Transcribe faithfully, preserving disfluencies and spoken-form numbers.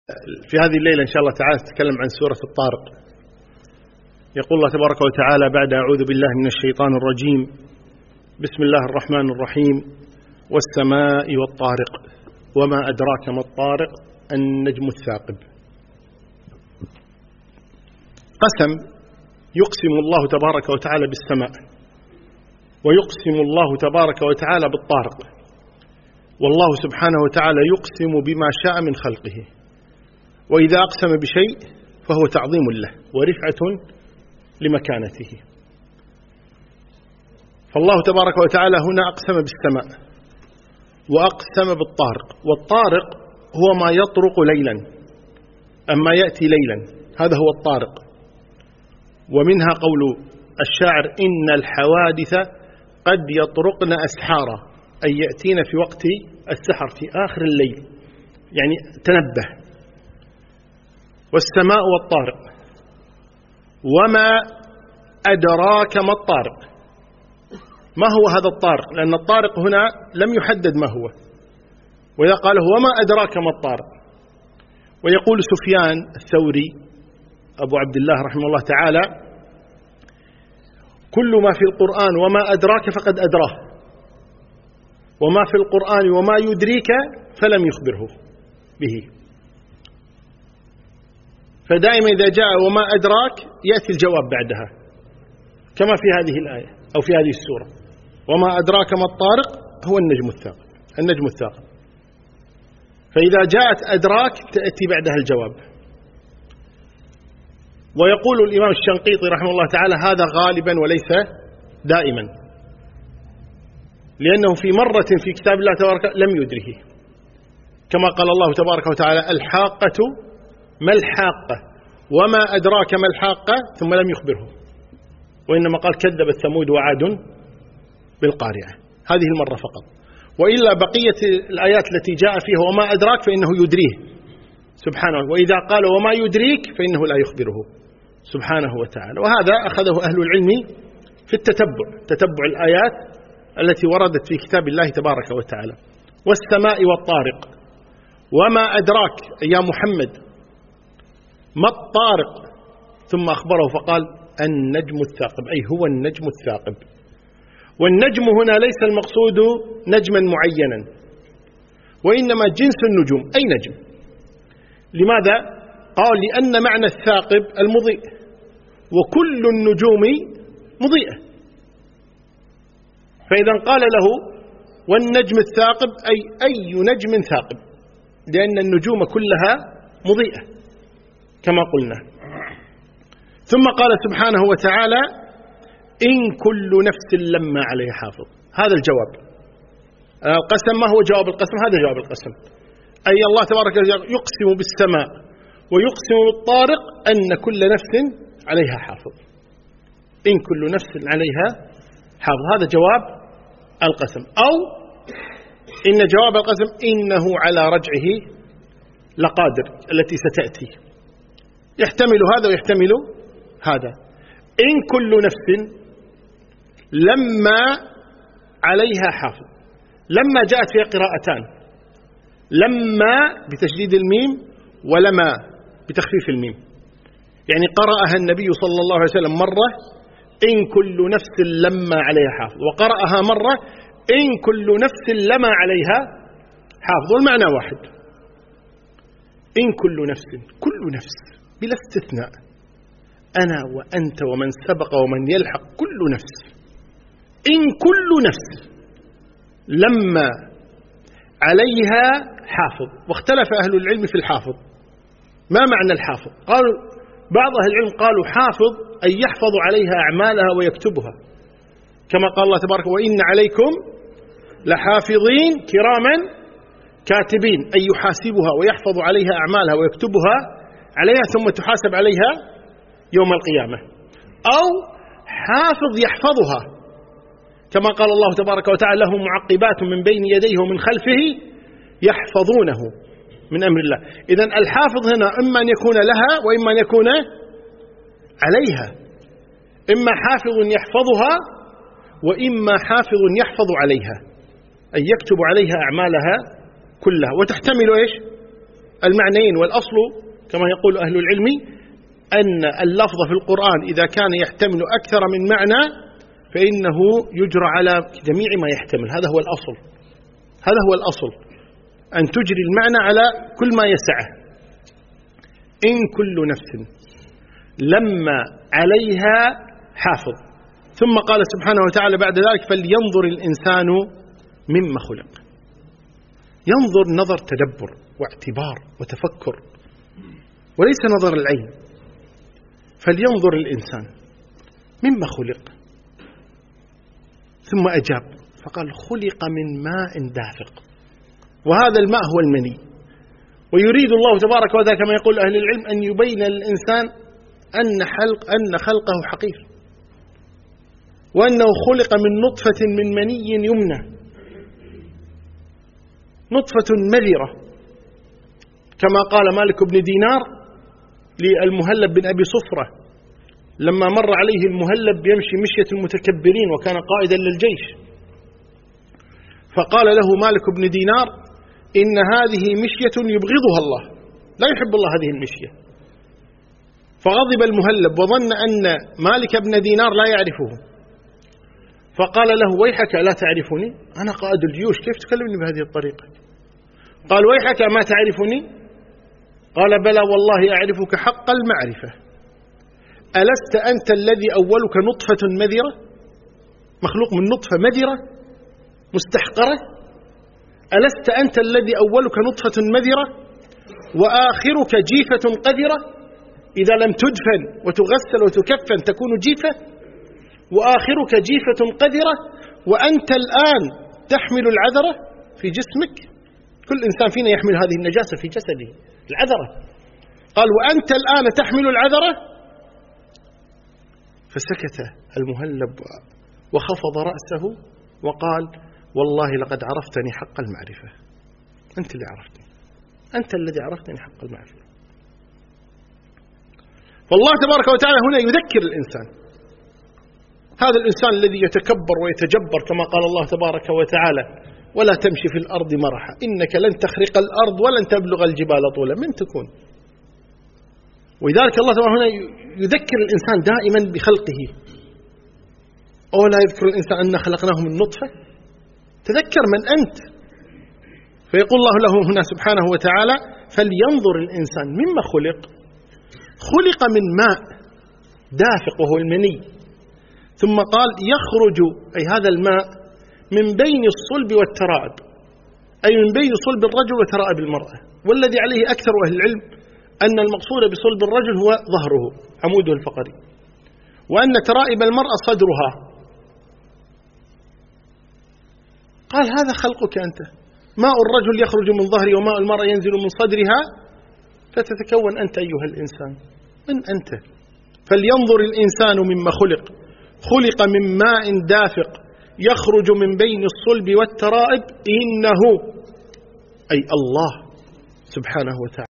في هذه الليلة إن شاء الله تعالى نتكلم عن سورة الطارق. يقول الله تبارك وتعالى بعد أعوذ بالله من الشيطان الرجيم: بسم الله الرحمن الرحيم، والسماء والطارق وما أدراك ما الطارق النجم الثاقب. قسم يقسم الله تبارك وتعالى بالسماء، ويقسم الله تبارك وتعالى بالطارق، والله سبحانه وتعالى يقسم بما شاء من خلقه، وإذا أقسم بشيء فهو تعظيم له ورفعة لمكانته. فالله تبارك وتعالى هنا أقسم بالسماء وأقسم بالطارق، والطارق هو ما يطرق ليلا أما يأتي ليلا، هذا هو الطارق. ومنها قول الشاعر: إن الحوادث قد يطرقن أسحارا، أي يأتين في وقت السحر في آخر الليل، يعني تنبه. والسماء والطارق وما أدراك ما الطارق. ما هو هذا الطارق؟ لأن الطارق هنا لم يحدد ما هو، وإذا قاله وما أدراك ما الطارق. ويقول سفيان الثوري أبو عبد الله رحمه الله تعالى: كل ما في القرآن وما أدراك فقد أدراه، وما في القرآن وما يدريك فلم يخبره به. فدائما إذا جاء وما أدراك يأتي الجواب بعدها، كما في هذه الآية أو في هذه السورة: وما أدراك ما الطارق هو النجم الثاقب. النجم الثاقب، فإذا جاءت أدراك تأتي بعدها الجواب. ويقول الإمام الشنقيطي رحمه الله تعالى: هذا غالبا وليس دائما، لأنه في مرة في كتاب الله تبارك لم يدره، كما قال الله تبارك وتعالى: الحاقة ما الحاقة وما أدراك ما الحاقة، ثم لم يخبره، وإنما قال: كذبت ثمود وعاد بالقارعة. هذه المرة فقط، وإلا بقية الآيات التي جاء فيها وما أدراك فإنه يدريه سبحانه، وإذا قال وما يدريك فإنه لا يخبره سبحانه وتعالى. وهذا أخذه أهل العلم في التتبع، تتبع الآيات التي وردت في كتاب الله تبارك وتعالى. والسماء والطارق وما أدراك يا محمد ما الطارق، ثم أخبره فقال: النجم الثاقب، أي هو النجم الثاقب. والنجم هنا ليس المقصود نجما معينا، وإنما جنس النجوم، أي نجم. لماذا؟ قال: لأن معنى الثاقب المضيء، وكل النجوم مضيئة. فإذا قال له والنجم الثاقب أي أي نجم ثاقب، لأن النجوم كلها مضيئة كما قلنا. ثم قال سبحانه وتعالى: إن كل نفس لما عليها حافظ. هذا الجواب. القسم ما هو جواب القسم؟ هذا جواب القسم، أي الله تبارك وتعالى يقسم بالسماء ويقسم بالطارق أن كل نفس عليها حافظ. إن كل نفس عليها حافظ، هذا جواب القسم. أو إن جواب القسم إنه على رجعه لقادر، التي ستأتي، يحتمل هذا ويحتمل هذا. إن كل نفس لما عليها حافظ. لما جاءت فيها قراءتان: لما بتشديد الميم، ولما بتخفيف الميم، يعني قرأها النبي صلى الله عليه وسلم مرة إن كل نفس لما عليها حافظ، وقرأها مرة إن كل نفس لما عليها حافظ، والمعنى واحد. إن كل نفس، كل نفس بلا استثناء، أنا وأنت ومن سبق ومن يلحق، كل نفس. إن كل نفس لما عليها حافظ. واختلف أهل العلم في الحافظ، ما معنى الحافظ؟ قالوا بعض أهل العلم قالوا حافظ أي يحفظ عليها أعمالها ويكتبها، كما قال الله تبارك: وإن عليكم لحافظين كراما كاتبين، أي يحاسبها ويحفظ عليها أعمالها ويكتبها عليها ثم تحاسب عليها يوم القيامة. أو حافظ يحفظها، كما قال الله تبارك وتعالى: له معقبات من بين يديه ومن خلفه يحفظونه من أمر الله. إذن الحافظ هنا إما أن يكون لها وإما أن يكون عليها، إما حافظ يحفظها وإما حافظ يحفظ عليها، أي يكتب عليها أعمالها كلها. وتحتمل إيش؟ المعنيين، والأصل كما يقول أهل العلم أن اللفظ في القرآن إذا كان يحتمل أكثر من معنى فإنه يجرى على جميع ما يحتمل. هذا هو الأصل، هذا هو الأصل، أن تجري المعنى على كل ما يسعه. إن كل نفس لما عليها حافظ. ثم قال سبحانه وتعالى بعد ذلك فلينظر الإنسان مما خلق. ينظر نظر تدبر واعتبار وتفكر وليس نظر العين. فلينظر الإنسان مما خلق. ثم أجاب فقال خلق من ماء دافق، وهذا الماء هو المني. ويريد الله تبارك وتعالى كما يقول أهل العلم أن يبين للإنسان أن حلق أن خلقه حقير، وأنه خلق من نطفة من مني يمنى، نطفة مذرة، كما قال مالك بن دينار للمهلب بن أبي صفرة لما مر عليه المهلب يمشي مشية المتكبرين وكان قائدا للجيش، فقال له مالك بن دينار إن هذه مشية يبغضها الله، لا يحب الله هذه المشية. فغضب المهلب وظن أن مالك بن دينار لا يعرفه، فقال له ويحك لا تعرفني، أنا قائد الجيوش، كيف تكلمني بهذه الطريقة؟ قال ويحك ما تعرفني؟ قال بلى والله أعرفك حق المعرفة. ألست أنت الذي أولك نطفة مذرة، مخلوق من نطفة مذرة مستحقرة؟ ألست أنت الذي أولك نطفة مذرة وآخرك جيفة قذرة، إذا لم تدفن وتغسل وتكفن تكون جيفة، وآخرك جيفة قذرة، وأنت الآن تحمل العذرة في جسمك. كل إنسان فينا يحمل هذه النجاسة في جسده، العذرة. قال وأنت الآن تحمل العذرة. فسكت المهلب وخفض رأسه وقال والله لقد عرفتني حق المعرفة. أنت اللي عرفتني، أنت الذي عرفتني حق المعرفة. فالله تبارك وتعالى هنا يذكر الإنسان، هذا الإنسان الذي يتكبر ويتجبر كما قال الله تبارك وتعالى ولا تمشي في الأرض مرحا إنك لن تخرق الأرض ولن تبلغ الجبال طولا، من تكون؟ ولذلك الله تبارك هنا يذكر الإنسان دائما بخلقه. أولا يذكر الإنسان أن خلقناه من نطفة، تذكر من أنت. فيقول الله له هنا سبحانه وتعالى فلينظر الإنسان مما خلق. خلق من ماء دافق وهو المني، ثم قال يخرج أي هذا الماء من بين الصلب والترائب، أي من بين صلب الرجل وترائب المرأة. والذي عليه أكثر أهل العلم أن المقصود بصلب الرجل هو ظهره عموده الفقري، وأن ترائب المرأة صدرها. قال هذا خلقك أنت، ماء الرجل يخرج من ظهره وماء المرأة ينزل من صدرها، فتتكون أنت أيها الإنسان، من أنت؟ فلينظر الإنسان مما خلق. خلق من ماء دافق يخرج من بين الصلب والترائب إنه أي الله سبحانه وتعالى